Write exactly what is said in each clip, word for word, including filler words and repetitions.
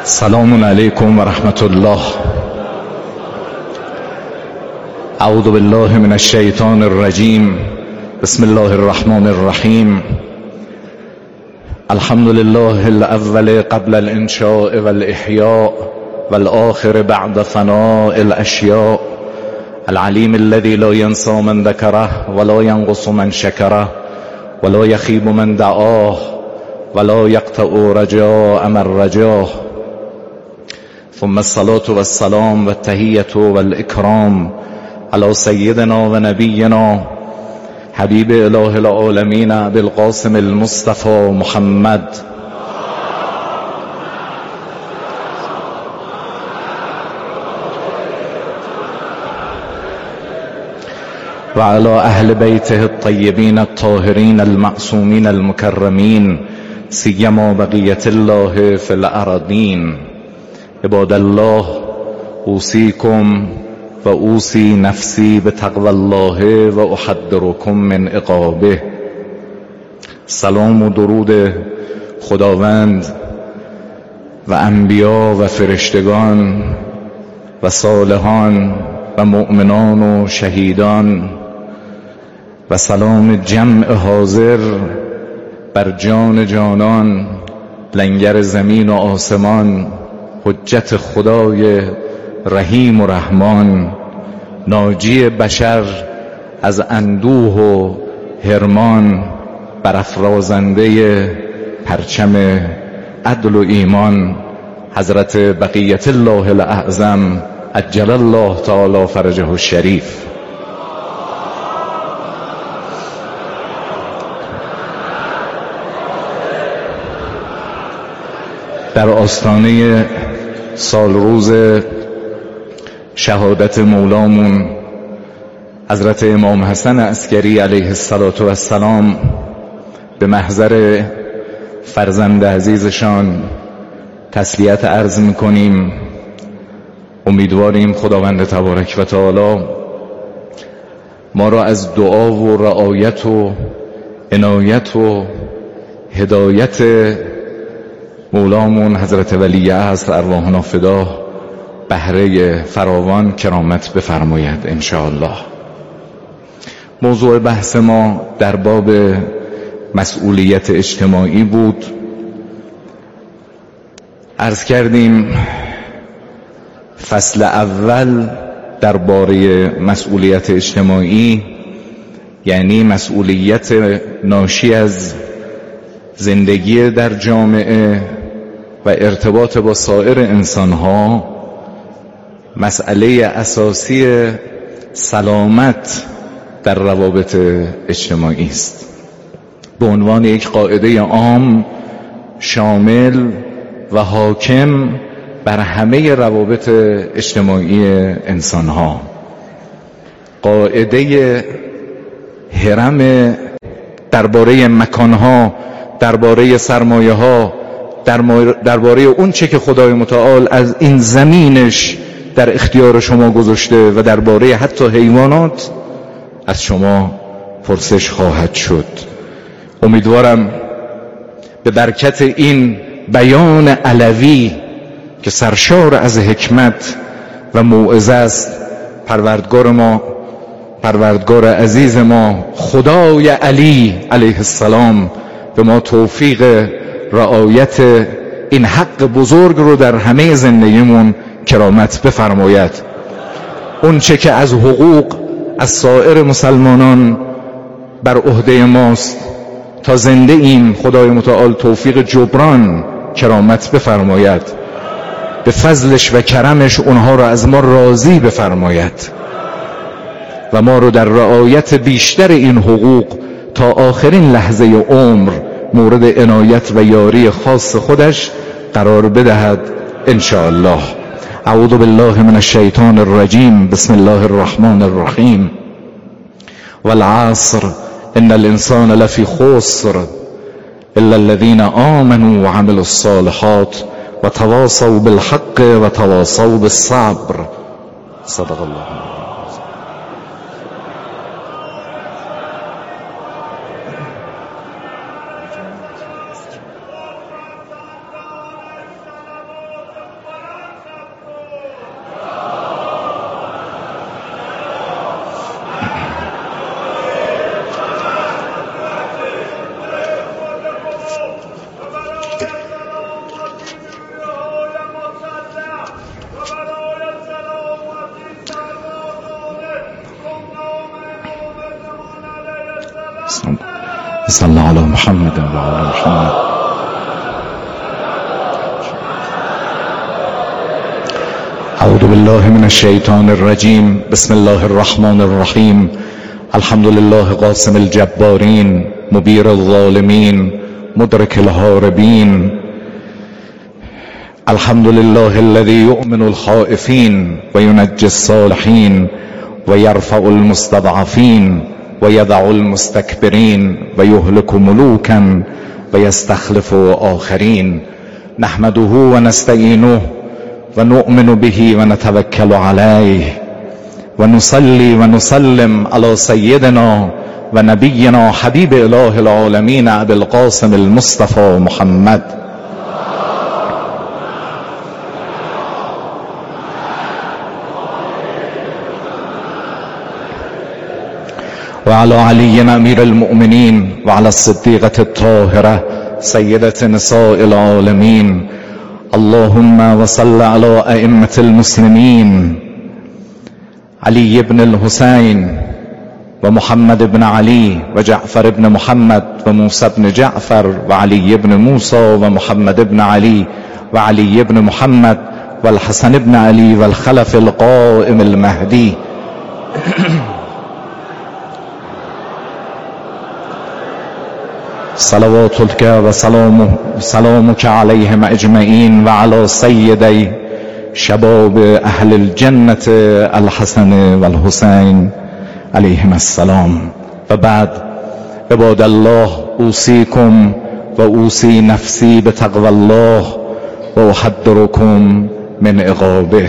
سلام علیکم و رحمت الله. اعوذ بالله من الشیطان الرجیم. بسم الله الرحمن الرحیم. الحمد لله الاول قبل الانشاء والاحیاء والآخر بعد فناء الاشیاء، العلیم الذي لا ينسى من ذكره ولا ينقص من شكره ولا يخيب من دعاه ولا يقطع رجاء من رجاه. ثم الصلاة والسلام والتحية والإكرام على سيدنا ونبينا حبيب إله العالمين بالقاسم المصطفى محمد وعلى أهل بيته الطيبين الطاهرين المعصومين المكرمين، سيما بقية الله في الأراضين. عباد الله، اوصيكم و اوصي نفسي بتقوى الله و احذركم من عقابه. سلام و درود خداوند و انبیا و فرشتگان و صالحان و مؤمنان و شهیدان و سلام جمع حاضر بر جان جانان، لنگر زمین و آسمان، حجت خدای رحیم و رحمان، ناجی بشر از اندوه و حرمان، برافرازنده پرچم عدل و ایمان، حضرت بقیت الله الاعظم عجل الله تعالی فرجه الشریف. در آستانه سال روز شهادت مولامون حضرت امام حسن عسکری علیه السلام به محضر فرزند عزیزشان تسلیت عرض میکنیم. امیدواریم خداوند تبارک و تعالی ما را از دعا و رعایت و عنایت و هدایت مولامون حضرت ولی عصر ارواحنا فدا بهره فراوان کرامت بفرماید انشاءالله. موضوع بحث ما در باب مسئولیت اجتماعی بود. عرض کردیم فصل اول درباره مسئولیت اجتماعی یعنی مسئولیت ناشی از زندگی در جامعه و ارتباط با سایر انسانها، مسئله اساسی سلامت در روابط اجتماعی است. به عنوان یک قاعده عام شامل و حاکم بر همه روابط اجتماعی انسانها. قاعده هرم درباره مکانها، درباره سرمایه ها، درباره اون چه که خدای متعال از این زمینش در اختیار شما گذاشته و درباره حتی حیوانات از شما پرسش خواهد شد. امیدوارم به برکت این بیان علوی که سرشار از حکمت و موعظه است، پروردگار ما، پروردگار عزیز ما خدای علی علیه السلام به ما توفیق رعایت این حق بزرگ رو در همه زندگیمون کرامت بفرماید. اون چه که از حقوق از سایر مسلمانان بر عهده ماست تا زنده ایم، خدای متعال توفیق جبران کرامت بفرماید. به فضلش و کرمش اونها رو از ما راضی بفرماید و ما رو در رعایت بیشتر این حقوق تا آخرین لحظه عمر مورد عنایت و یاری خاص خودش قرار بدهد انشاءالله. اعوذ بالله من الشیطان الرجیم. بسم الله الرحمن الرحیم. والعصر ان الانسان لفی خسر الا الذين آمنوا وعملوا الصالحات وتواصوا بالحق وتواصوا بالصبر. صدق الله. صلی علی محمد و علی محمد. اعوذ بالله من الشیطان الرجیم. بسم الله الرحمن الرحیم. الحمد لله قاسم الجبارین، مبیر الظالمین، مدرک الهاربین. الحمد لله الذي يؤمن الخائفين وينجي الصالحين ويرفع المستضعفين ويدع المستكبرين ويهلك ملوكا ويستخلف آخرين. نحمده ونستعينه ونؤمن به ونتوكل عليه ونصلي ونسلم على سيدنا ونبينا حبيب إله العالمين أبي القاسم المصطفى محمد وعلى علي أمير المؤمنين وعلى الصديقة الطاهرة سيدة نساء العالمين. اللهم وصل على أئمة المسلمين علي بن الحسين ومحمد بن علي وجعفر بن محمد وموسى بن جعفر وعلي بن موسى ومحمد بن علي وعلي بن محمد والحسن بن علي والخلف القائم المهدي. صلواتك وسلام سلامك عليهم اجمعين وعلى سيدي شباب اهل الجنة الحسن والحسين عليهم السلام. و بعد عباد الله، اوصيكم و اوصي نفسي بتقوى الله و احذركم من عقابه.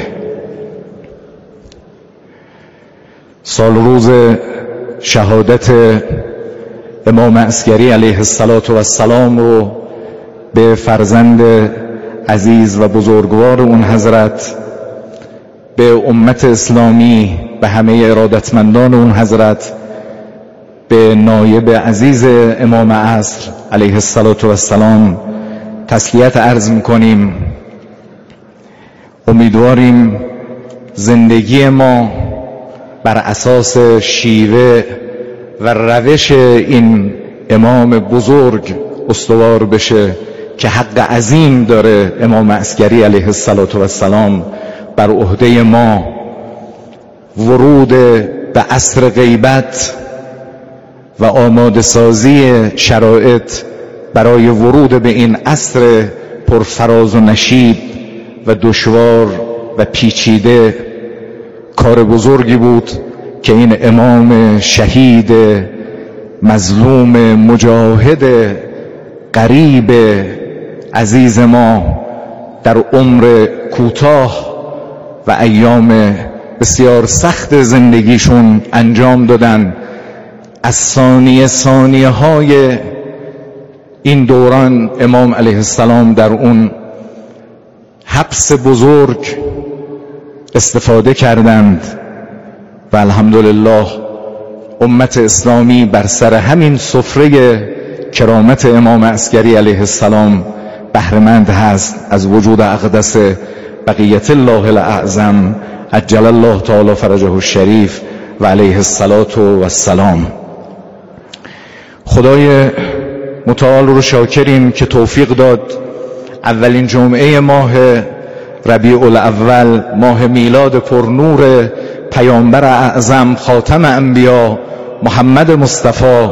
سال روز شهادت امام عسکری علیه السلام رو به فرزند عزیز و بزرگوار اون حضرت، به امت اسلامی، به همه ارادتمندان اون حضرت، به نایب عزیز امام عصر علیه السلام تسلیت عرض میکنیم. امیدواریم زندگی ما بر اساس شیوه و روش این امام بزرگ استوار بشه که حق عظیم داره امام عسکری علیه السلام بر عهده ما. ورود به عصر غیبت و آماده سازی شرایط برای ورود به این عصر پرفراز و نشیب و دشوار و پیچیده کار بزرگی بود که این امام شهید مظلوم مجاهد غریب عزیز ما در عمر کوتاه و ایام بسیار سخت زندگیشون انجام دادن. از ثانیه ثانیه های این دوران امام علیه السلام در اون حبس بزرگ استفاده کردند و الحمدلله امت اسلامی بر سر همین سفره کرامت امام عسکری علیه السلام بهره‌مند هست از وجود اقدس بقیت الله الاعظم عجل الله تعالی فرجه الشریف و علیه السلام. خدای متعال رو شاکریم که توفیق داد اولین جمعه ماه ربیع الاول، ماه میلاد پرنور پیامبر اعظم خاتم انبیا محمد مصطفی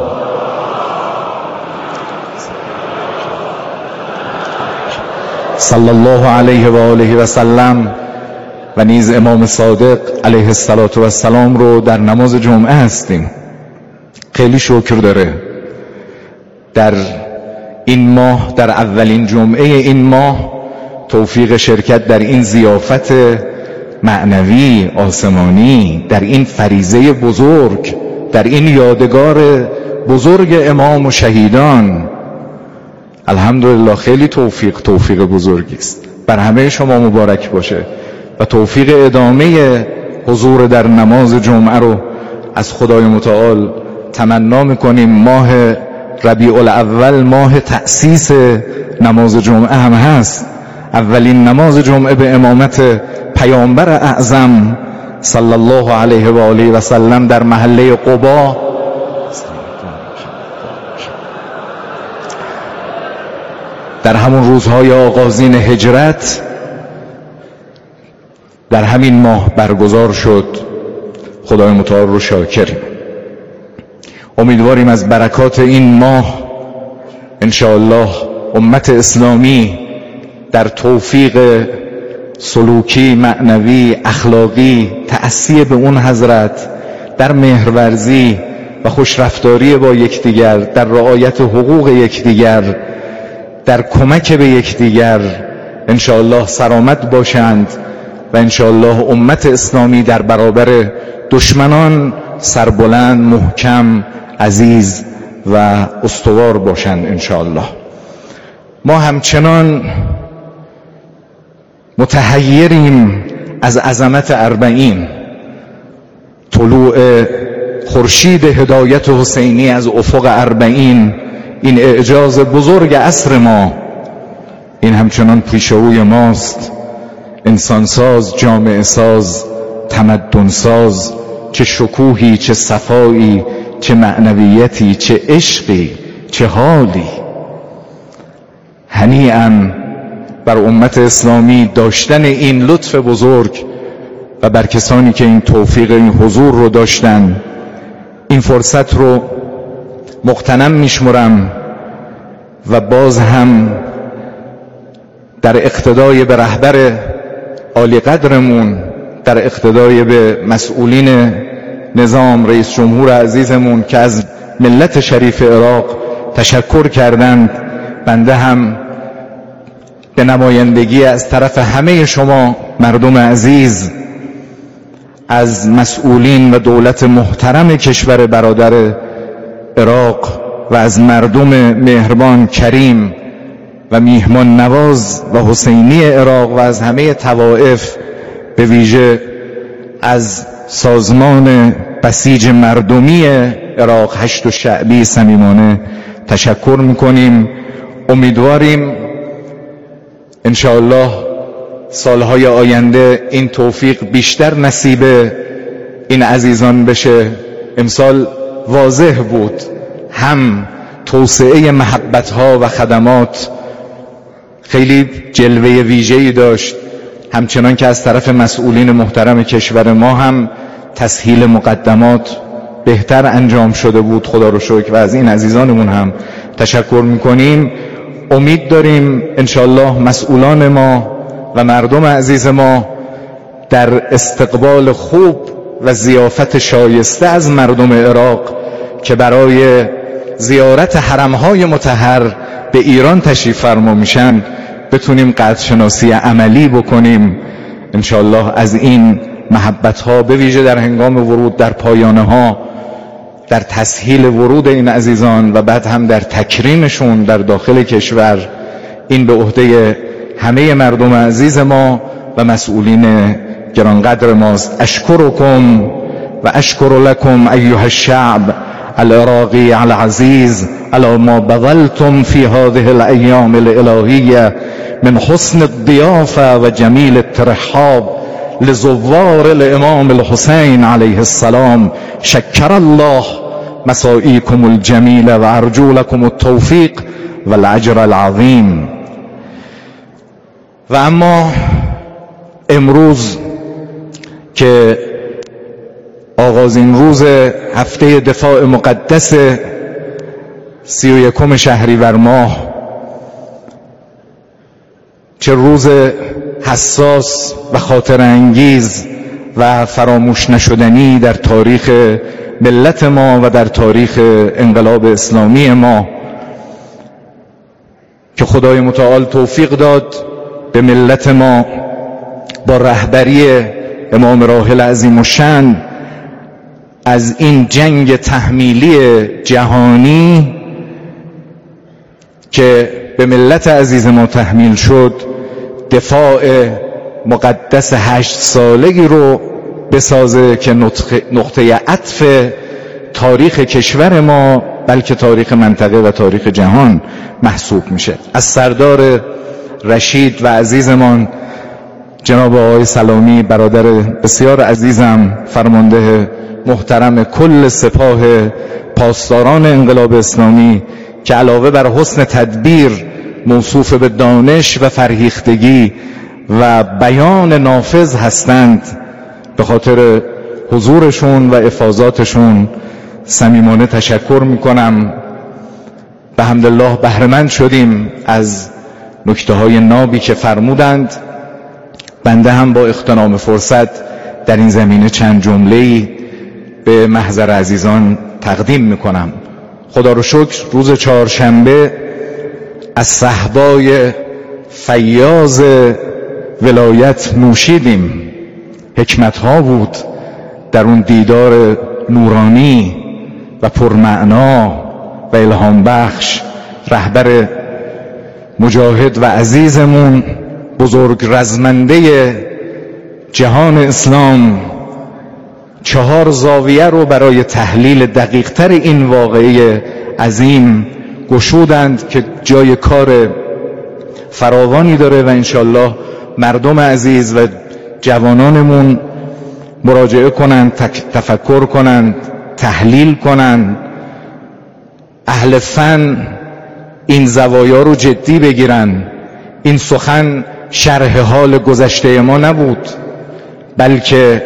صلی الله علیه و آله و سلم و نیز امام صادق علیه السلام رو در نماز جمعه هستیم. خیلی شکر داره در این ماه، در اولین جمعه این ماه، توفیق شرکت در این ضیافت معنوی آسمانی، در این فریضه بزرگ، در این یادگار بزرگ امام و شهیدان. الحمدلله خیلی توفیق توفیق بزرگی است. بر همه شما مبارک باشه و توفیق ادامه حضور در نماز جمعه رو از خدای متعال تمنا میکنیم. ماه ربیع الاول ماه تأسیس نماز جمعه هم هست. اولین نماز جمعه به امامت پیامبر اعظم صلی الله علیه و آله و سلم در محله قبا روزهای آغازین هجرت در همین ماه برگزار شد. خدای متعال رو شاکریم. امیدواریم از برکات این ماه انشاءالله امت اسلامی در توفیق سلوکی، معنوی، اخلاقی، تأسی به اون حضرت، در مهرورزی و خوشرفتاری با یکدیگر، در رعایت حقوق یکدیگر، در کمک به یکدیگر انشاءالله سرآمد باشند و انشاءالله امت اسلامی در برابر دشمنان سربلند، محکم، عزیز و استوار باشند انشاءالله. ما همچنان متحیریم از عظمت اربعین، طلوع خورشید هدایت حسینی از افق اربعین، این اعجاز بزرگ عصر ما، این همچنان پیشروی ماست. انسانساز، جامعه ساز، تمدن ساز، چه شکوهی، چه صفایی، چه معنویتی، چه عشقی، چه حالی. هنیئاً بر امت اسلامی داشتن این لطف بزرگ و بر کسانی که این توفیق، این حضور رو داشتن. این فرصت رو مغتنم میشمرم و باز هم در اقتدای به رهبر عالی قدرمون، در اقتدای به مسئولین نظام، رئیس جمهور عزیزمون که از ملت شریف عراق تشکر کردند، بنده هم به نمایندگی از طرف همه شما مردم عزیز، از مسئولین و دولت محترم کشور برادر عراق و از مردم مهربان، کریم و میهمان نواز و حسینی عراق و از همه طوائف، به ویژه از سازمان بسیج مردمی عراق هشت شعبی صمیمانه تشکر میکنیم. امیدواریم انشاءالله سالهای آینده این توفیق بیشتر نصیب این عزیزان بشه. امسال واضح بود هم توسعه محبت‌ها و خدمات خیلی جلوه ویژه‌ای داشت، همچنان که از طرف مسئولین محترم کشور ما هم تسهیل مقدمات بهتر انجام شده بود، خدا رو شکر، و از این عزیزانمون هم تشکر میکنیم. امید داریم انشاءالله مسئولان ما و مردم عزیز ما در استقبال خوب و ضیافت شایسته از مردم عراق که برای زیارت حرمهای مطهر به ایران تشریف فرما میشن بتونیم قدرشناسی عملی بکنیم انشاءالله از این محبت‌ها، به ویژه در هنگام ورود، در پایانه ها، در تسهیل ورود این عزیزان و بعد هم در تکریمشون در داخل کشور. این به عهده همه مردم عزیز ما و مسئولین گرانقدر ماست. اشکرکم و اشکر لکم ایها الشعب العراقی العزیز علی ما بذلتم فی هذه الایام الالهیه من حسن الضیافه و جمیل الترحاب لزوار الامام الحسین علیه السلام. شکر الله مساعیکم الجمیل و ارجو لکم التوفیق و الاجر العظیم. و اما امروز که آغازین روز هفته دفاع مقدس سی و یکم شهریور ماه، چه روز حساس و خاطر انگیز و فراموش نشدنی در تاریخ ملت ما و در تاریخ انقلاب اسلامی ما که خدای متعال توفیق داد به ملت ما با رهبری امام راحل عظیم الشأن از این جنگ تحمیلی جهانی که به ملت عزیز ما تحمیل شد، دفاع مقدس هشت سالگی رو بسازه که نقطه عطف تاریخ کشور ما بلکه تاریخ منطقه و تاریخ جهان محسوب میشه. از سردار رشید و عزیزمان جناب آقای سلامی، برادر بسیار عزیزم، فرمانده محترم کل سپاه پاسداران انقلاب اسلامی که علاوه بر حسن تدبیر موصوف به دانش و فرهیختگی و بیان نافذ هستند، به خاطر حضورشون و افاضاتشون صمیمانه تشکر میکنم. به حمدالله بهره‌مند شدیم از نکته های نابی که فرمودند. بنده هم با اغتنام فرصت در این زمینه چند جمله‌ای به محضر عزیزان تقدیم میکنم. خدا رو شکر روز چهارشنبه از صحبای فیاض ولایت نوشیدیم. حکمت ها بود در اون دیدار نورانی و پرمعنا و الهام بخش رهبر مجاهد و عزیزمون، بزرگ رزمنده جهان اسلام، چهار زاویه رو برای تحلیل دقیقتر این واقعه عظیم گشودند که جای کار فراوانی داره و انشالله مردم عزیز و جوانانمون مراجعه کنند، تفکر کنند، تحلیل کنند، اهل فن این زوایا رو جدی بگیرن. این سخن شرح حال گذشته ما نبود، بلکه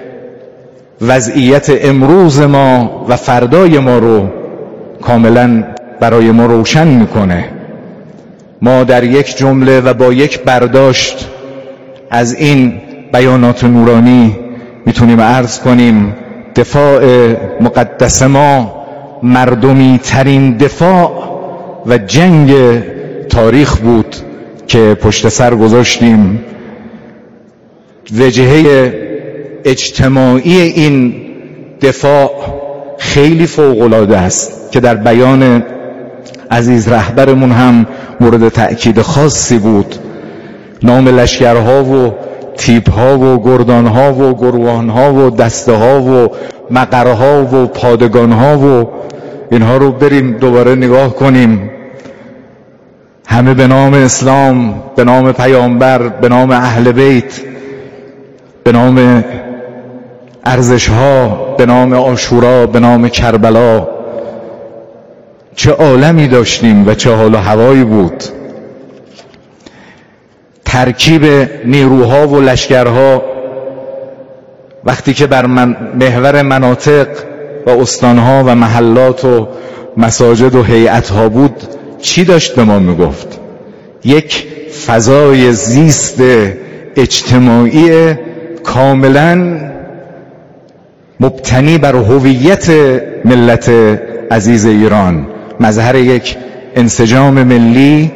وضعیت امروز ما و فردای ما رو کاملا برای ما روشن میکنه. ما در یک جمله و با یک برداشت از این بیانات نورانی میتونیم عرض کنیم دفاع مقدس ما مردمی ترین دفاع و جنگ تاریخ بود که پشت سر گذاشتیم. وجهه اجتماعی این دفاع خیلی فوق‌العاده است که در بیان عزیز رهبرمون هم مورد تأکید خاصی بود. نام لشکرها و تیپها و گردانها و گروهانها و دسته‌ها و مقرها و پادگانها و اینها رو بریم دوباره نگاه کنیم. همه به نام اسلام، به نام پیامبر، به نام اهل بیت، به نام ارزش‌ها، به نام عاشورا، به نام کربلا. چه عالمی داشتیم و چه حال و هوایی بود. ترکیب نیروها و لشکرها وقتی که بر من محور مناطق و استانها و محلات و مساجد و هیئتها بود چی داشت به ما میگفت؟ یک فضای زیست اجتماعی کاملا مبتنی بر هویت ملت عزیز ایران، مظهر یک انسجام ملی،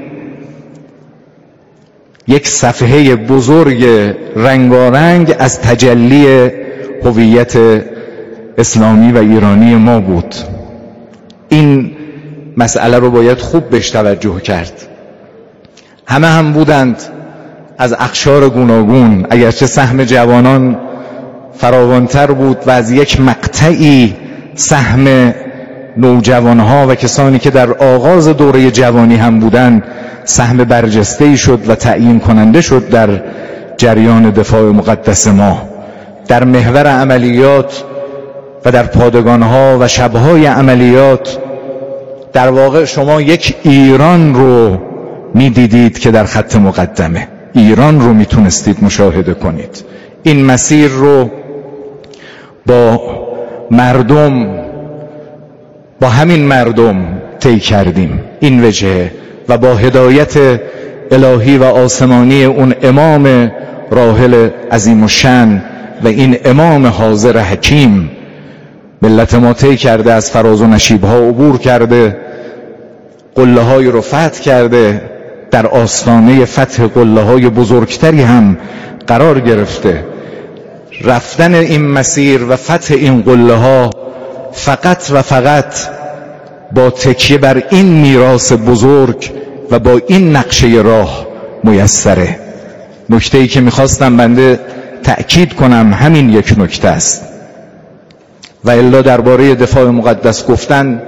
یک صفحه بزرگ رنگارنگ از تجلی هویت اسلامی و ایرانی ما بود. این مسئله رو باید خوب بهش توجه کرد. همه هم بودند از اقشار گوناگون، اگرچه سهم جوانان فراوانتر بود و از یک مقطعی سهم نوجوانها و کسانی که در آغاز دوره جوانی هم بودند سهم برجسته‌ای شد و تعیین کننده شد در جریان دفاع مقدس ما. در محور عملیات و در پادگانها و شبهای عملیات در واقع شما یک ایران رو میدیدید که در خط مقدمه، ایران رو میتونستید مشاهده کنید. این مسیر رو با مردم، با همین مردم طی کردیم. این وجه و با هدایت الهی و آسمانی اون امام راحل عظیم الشأن و این امام حاضر حکیم ملت ما طی کرده، از فراز و نشیبها عبور کرده، قله های رو فتح کرده، در آستانه فتح قله های بزرگتری هم قرار گرفته. رفتن این مسیر و فتح این قله ها فقط و فقط با تکیه بر این میراث بزرگ و با این نقشه راه میسره. نکته‌ای که میخواستم بنده تأکید کنم همین یک نکته است. و الا درباره دفاع مقدس گفتن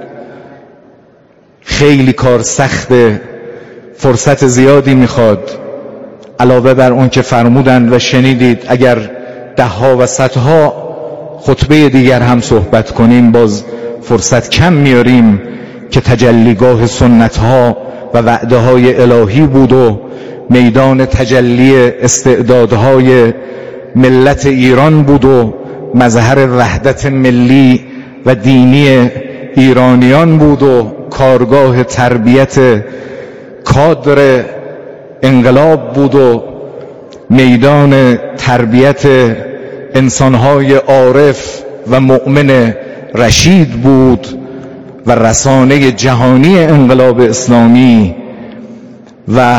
خیلی کار سخته، فرصت زیادی میخواد. علاوه بر اون که فرمودند و شنیدید اگر ده ها و صدها خطبه دیگر هم صحبت کنیم باز فرصت کم میاریم که تجلیگاه سنت ها و وعده های الهی بود و میدان تجلی استعدادهای ملت ایران بود و مظهر وحدت ملی و دینی ایرانیان بود و کارگاه تربیت کادر انقلاب بود و میدان تربیت انسانهای عارف و مؤمن رشید بود و رسانه جهانی انقلاب اسلامی و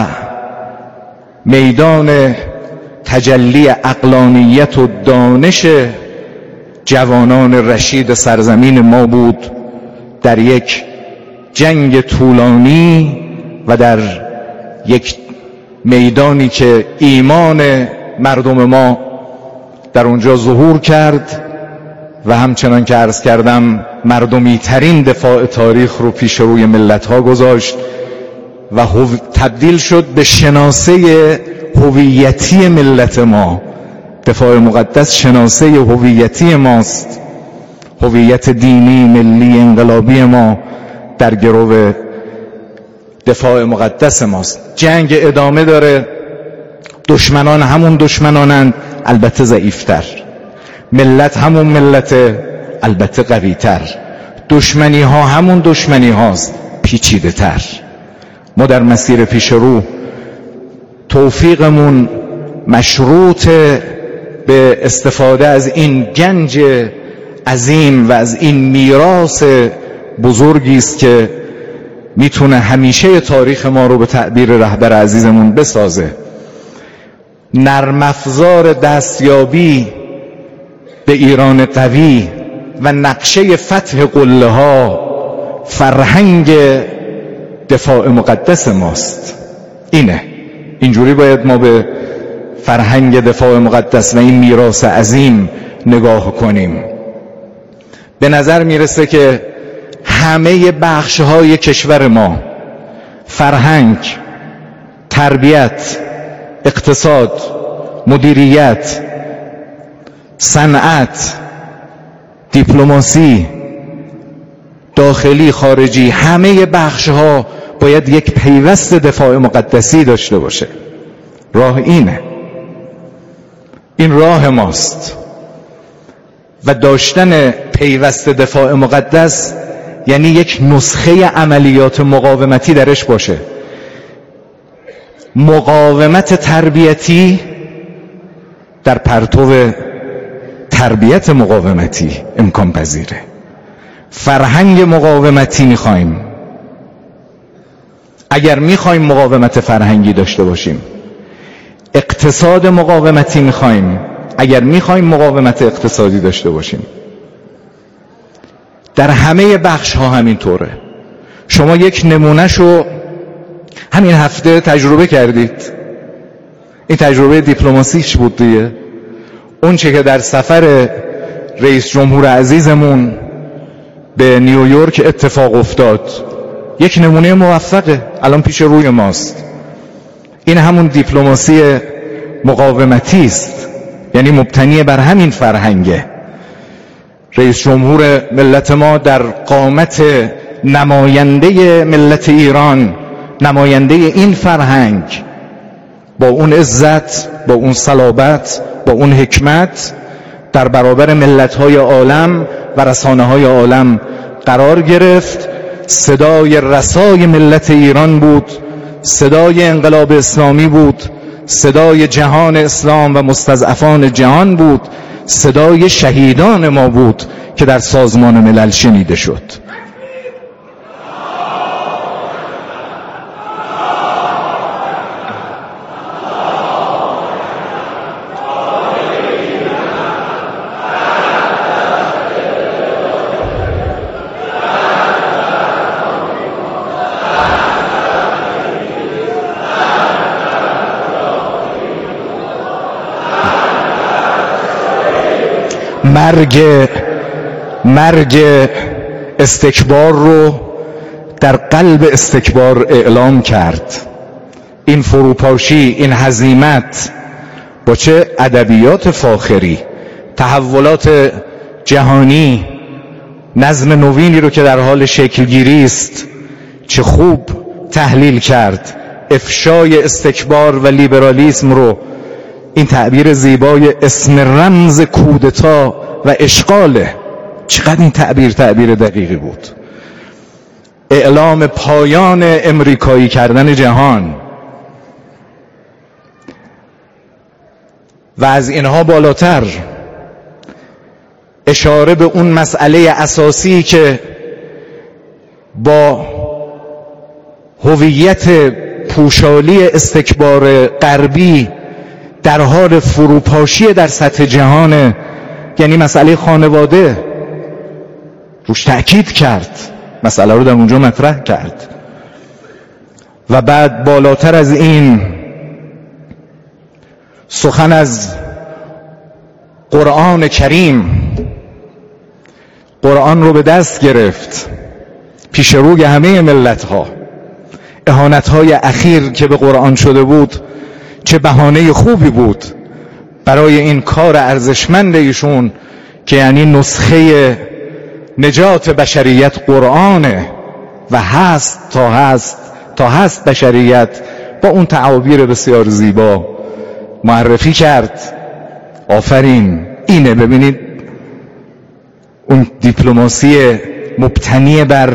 میدان تجلی عقلانیت و دانش جوانان رشید سرزمین ما بود در یک جنگ طولانی و در یک میدانی که ایمان مردم ما در اونجا ظهور کرد و همچنان که عرض کردم مردمی ترین دفاع تاریخ رو پیش روی ملت ها گذاشت و تبدیل شد به شناسه هویتی ملت ما. دفاع مقدس شناسه هویتی ماست، هویت دینی ملی انقلابی ما در گرو دفاع مقدس ماست. جنگ ادامه داره، دشمنان همون دشمنانند، البته ضعیفتر، ملت همون ملت، البته قویتر، دشمنی ها همون دشمنی هاست، پیچیده تر. ما در مسیر پیش رو توفیقمون مشروط به استفاده از این گنج عظیم و از این میراث بزرگی است که میتونه همیشه تاریخ ما رو به تعبیر رهبر عزیزمون بسازه. نرم افزار دستیابی به ایران قوی و نقشه فتح قله ها فرهنگ دفاع مقدس ماست. اینه، اینجوری باید ما به فرهنگ دفاع مقدس و این میراث عظیم نگاه کنیم. به نظر میرسه که همه بخش‌های کشور ما، فرهنگ، تربیت، اقتصاد، مدیریت، صنعت، دیپلماسی، داخلی، خارجی، همه بخش‌ها باید یک پیوست دفاع مقدسی داشته باشه. راه اینه، این راه ماست و داشتن پیوست دفاع مقدس یعنی یک نسخه عملیات مقاومتی درش باشه. مقاومت تربیتی در پرتو تربیت مقاومتی امکان پذیره. فرهنگ مقاومتی میخوایم. اگر میخوایم مقاومت فرهنگی داشته باشیم، اقتصاد مقاومتی میخوایم. اگر میخوایم مقاومت اقتصادی داشته باشیم، در همه بخش ها همین طوره. شما یک نمونهشو همین هفته تجربه کردید. این تجربه دیپلماسیش بود دیگه. اون چه که در سفر رئیس جمهور عزیزمون به نیویورک اتفاق افتاد یک نمونه موفقه، الان پیش روی ماست. این همون دیپلماسی مقاومتی است، یعنی مبتنی بر همین فرهنگه. رئیس جمهور ملت ما در قامت نماینده ملت ایران، نماینده این فرهنگ، با اون عزت، با اون صلابت، با اون حکمت در برابر ملت‌های عالم و رسانه‌های عالم قرار گرفت. صدای رسای ملت ایران بود، صدای انقلاب اسلامی بود، صدای جهان اسلام و مستضعفان جهان بود، صدای شهیدان ما بود که در سازمان ملل شنیده شد. مرگ مرگ استکبار رو در قلب استکبار اعلام کرد. این فروپاشی، این هزیمت با چه ادبیات فاخری، تحولات جهانی، نظم نوینی رو که در حال شکلگیری است، چه خوب تحلیل کرد، افشای استکبار و لیبرالیسم رو. این تعبیر زیبای اسم رمز کودتا و اشغاله. چقدر این تعبیر تعبیر دقیقی بود. اعلام پایان امریکایی کردن جهان و از اینها بالاتر اشاره به اون مسئله اساسی که با هویت پوشالی استکبار غربی در حال فروپاشی در سطح جهان، یعنی مسئله خانواده، روش تأکید کرد، مسئله رو در اونجا مطرح کرد. و بعد بالاتر از این سخن از قرآن کریم، قرآن رو به دست گرفت پیش روی همه ملت ها. اهانت های اخیر که به قرآن شده بود چه بهانه خوبی بود برای این کار ارزشمند ایشون که یعنی نسخه نجات بشریت قرآنه و هست تا هست تا هست بشریت، با اون تعابیر بسیار زیبا معرفی کرد. آفرین. اینه، ببینید اون دیپلماسی مبتنی بر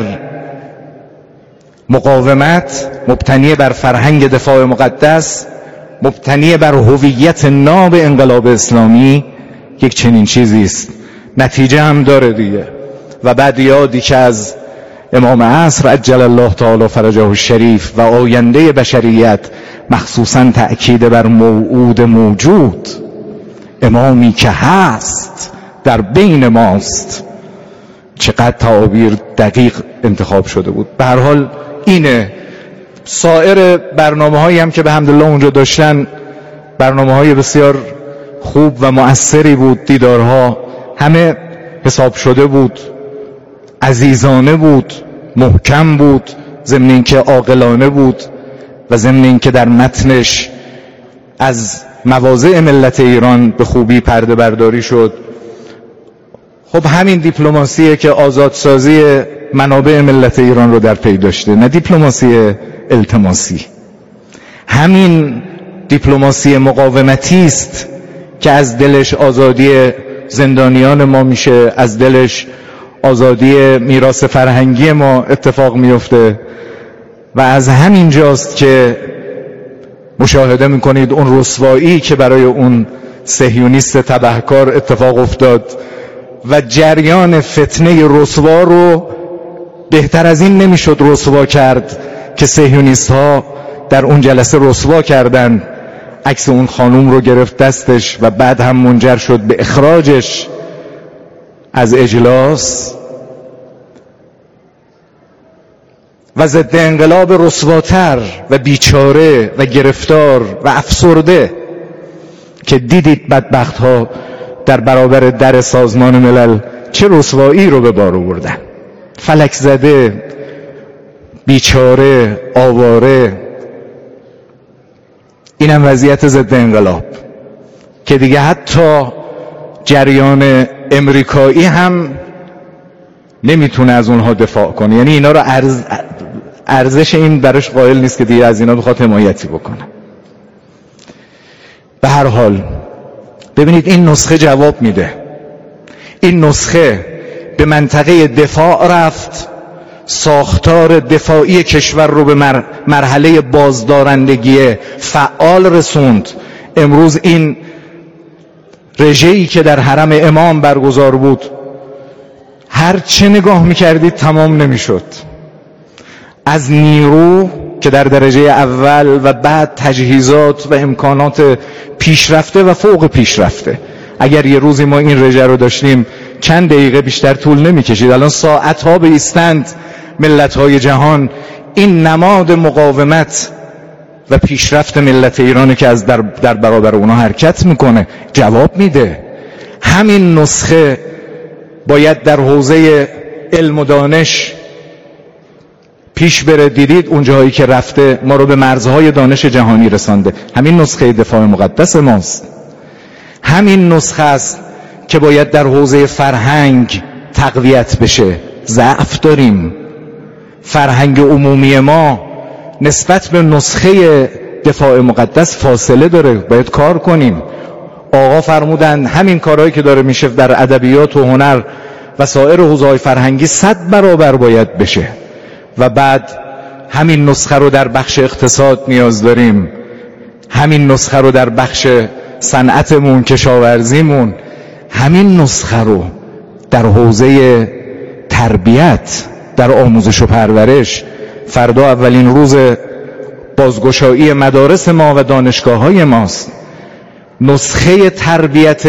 مقاومت، مبتنی بر فرهنگ دفاع مقدس، مبتنی بر هویت ناب انقلاب اسلامی، یک چنین چیزی است. نتیجه هم داره دیگه. و بعد یادی که از امام عصر عجل الله تعالی فرجه الشریف و آینده بشریت، مخصوصا تأکید بر موعود موجود، امامی که هست در بین ماست. چقدر تعابیر دقیق انتخاب شده بود. به هر حال اینه. سایر برنامه هایی هم که به حمدالله اونجا داشتن برنامه های بسیار خوب و مؤثری بود. دیدارها همه حساب شده بود، عزیزانه بود، محکم بود، ضمن اینکه عاقلانه بود و ضمن اینکه در متنش از مواضع ملت ایران به خوبی پرده برداری شد. خب همین دیپلماسیه که آزادسازی منابع ملت ایران رو در پی داشته، نه دیپلماسی التماسی. همین دیپلماسی مقاومتی است که از دلش آزادی زندانیان ما میشه، از دلش آزادی میراث فرهنگی ما اتفاق میفته. و از همین جاست که مشاهده میکنید اون رسوایی که برای اون صهیونیست تبهکار اتفاق افتاد و جریان فتنه رسوا رو بهتر از این نمیشد رسوا کرد که صهیونیست ها در اون جلسه رسوا کردن. عکس اون خانوم رو گرفت دستش و بعد هم منجر شد به اخراجش از اجلاس. و ضد انقلاب رسواتر و بیچاره و گرفتار و افسرده که دیدید بدبخت ها در برابر در سازمان ملل چه رسوایی رو به بار آوردن. فلک زده، بیچاره، آواره. اینم وضعیت ضد انقلاب که دیگه حتی جریان امریکایی هم نمیتونه از اونها دفاع کنه. یعنی اینا رو ارز... ارزش این درش قائل نیست که دیگه از اینا بخواد حمایتی بکنه. به هر حال ببینید این نسخه جواب میده. این نسخه به منطقه دفاع رفت، ساختار دفاعی کشور رو به مر... مرحله بازدارندگی فعال رسوند. امروز این رژه‌ای که در حرم امام برگزار بود، هر چه نگاه میکردید تمام نمیشد. از نیرو که در درجه اول و بعد تجهیزات و امکانات پیشرفته و فوق پیشرفته. اگر یه روزی ما این رژه رو داشتیم چند دقیقه بیشتر طول نمیکشید. الان ساعتها بایستند ملت‌های جهان. این نماد مقاومت و پیشرفت ملت ایرانی که از در, در برابر اونها حرکت میکنه. جواب میده. همین نسخه باید در حوزه علم و دانش پیش بره. دیدید اون جاهایی که رفته ما رو به مرزهای دانش جهانی رسانده. همین نسخه دفاع مقدس ماست. همین نسخه است که باید در حوزه فرهنگ تقویت بشه. ضعف داریم. فرهنگ عمومی ما نسبت به نسخه دفاع مقدس فاصله داره، باید کار کنیم. آقا فرمودن همین کارهایی که داره میشه در ادبیات و هنر و سایر حوزه‌های فرهنگی صد برابر باید بشه. و بعد همین نسخه رو در بخش اقتصاد نیاز داریم، همین نسخه رو در بخش صنعتمون، کشاورزیمون، همین نسخه رو در حوزه تربیت، در آموزش و پرورش. فردا اولین روز بازگشایی مدارس ما و دانشگاه‌های ماست. نسخه تربیت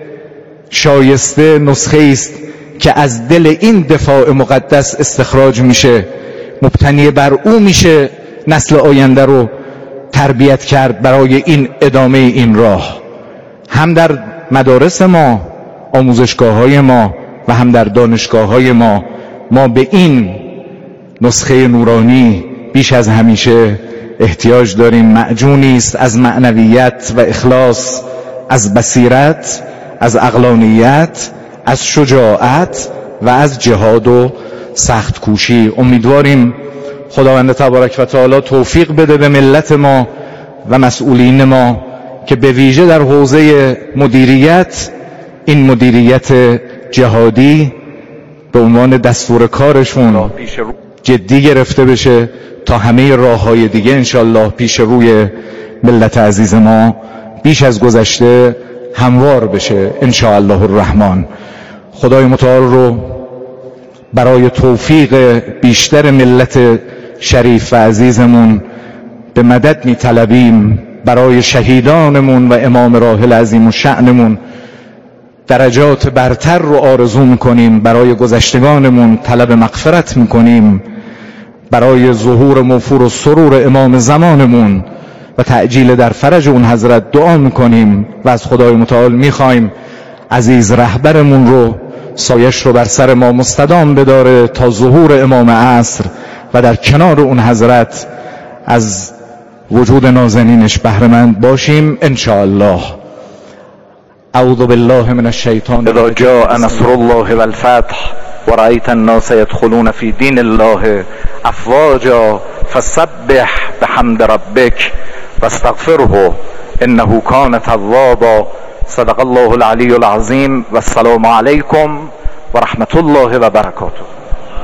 شایسته نسخه است که از دل این دفاع مقدس استخراج میشه، مبتنی بر او میشه نسل آینده رو تربیت کرد برای این ادامه این راه، هم در مدارس ما، آموزشگاه‌های ما و هم در دانشگاه‌های ما. ما به این نسخه نورانی بیش از همیشه احتیاج داریم. معجونی است از معنویت و اخلاص، از بصیرت، از عقلانیت، از شجاعت و از جهاد و سخت کوشی. امیدواریم خداوند تبارک و تعالی توفیق بده به ملت ما و مسئولین ما که به ویژه در حوزه مدیریت، این مدیریت جهادی به عنوان دستور کارشون جدی گرفته بشه تا همه راه‌های دیگه انشالله پیش روی ملت عزیز ما بیش از گذشته هموار بشه انشاءالله الرحمن. خدای متعال رو برای توفیق بیشتر ملت شریف و عزیزمون به مدد می طلبیم، برای شهیدانمون و امام راحل عظیم الشأنمون درجات برتر رو آرزو میکنیم، برای گذشتگانمون طلب مغفرت میکنیم، برای ظهور موفور و سرور امام زمانمون و تعجیل در فرج اون حضرت دعا میکنیم و از خدای متعال میخوایم عزیز رهبرمون رو سایش رو بر سر ما مستدام بداره تا ظهور امام عصر و در کنار اون حضرت از وجود نازنینش بهره‌مند باشیم انشاءالله. اعوذ بالله من الشیطان اذا جاء نصر الله والفتح ورأيت الناس يدخلون في دين الله افواجا فسبح بحمد ربك واستغفره انه كان توابا. صدق الله العلی العظیم و السلام علیکم و رحمت الله و برکاته.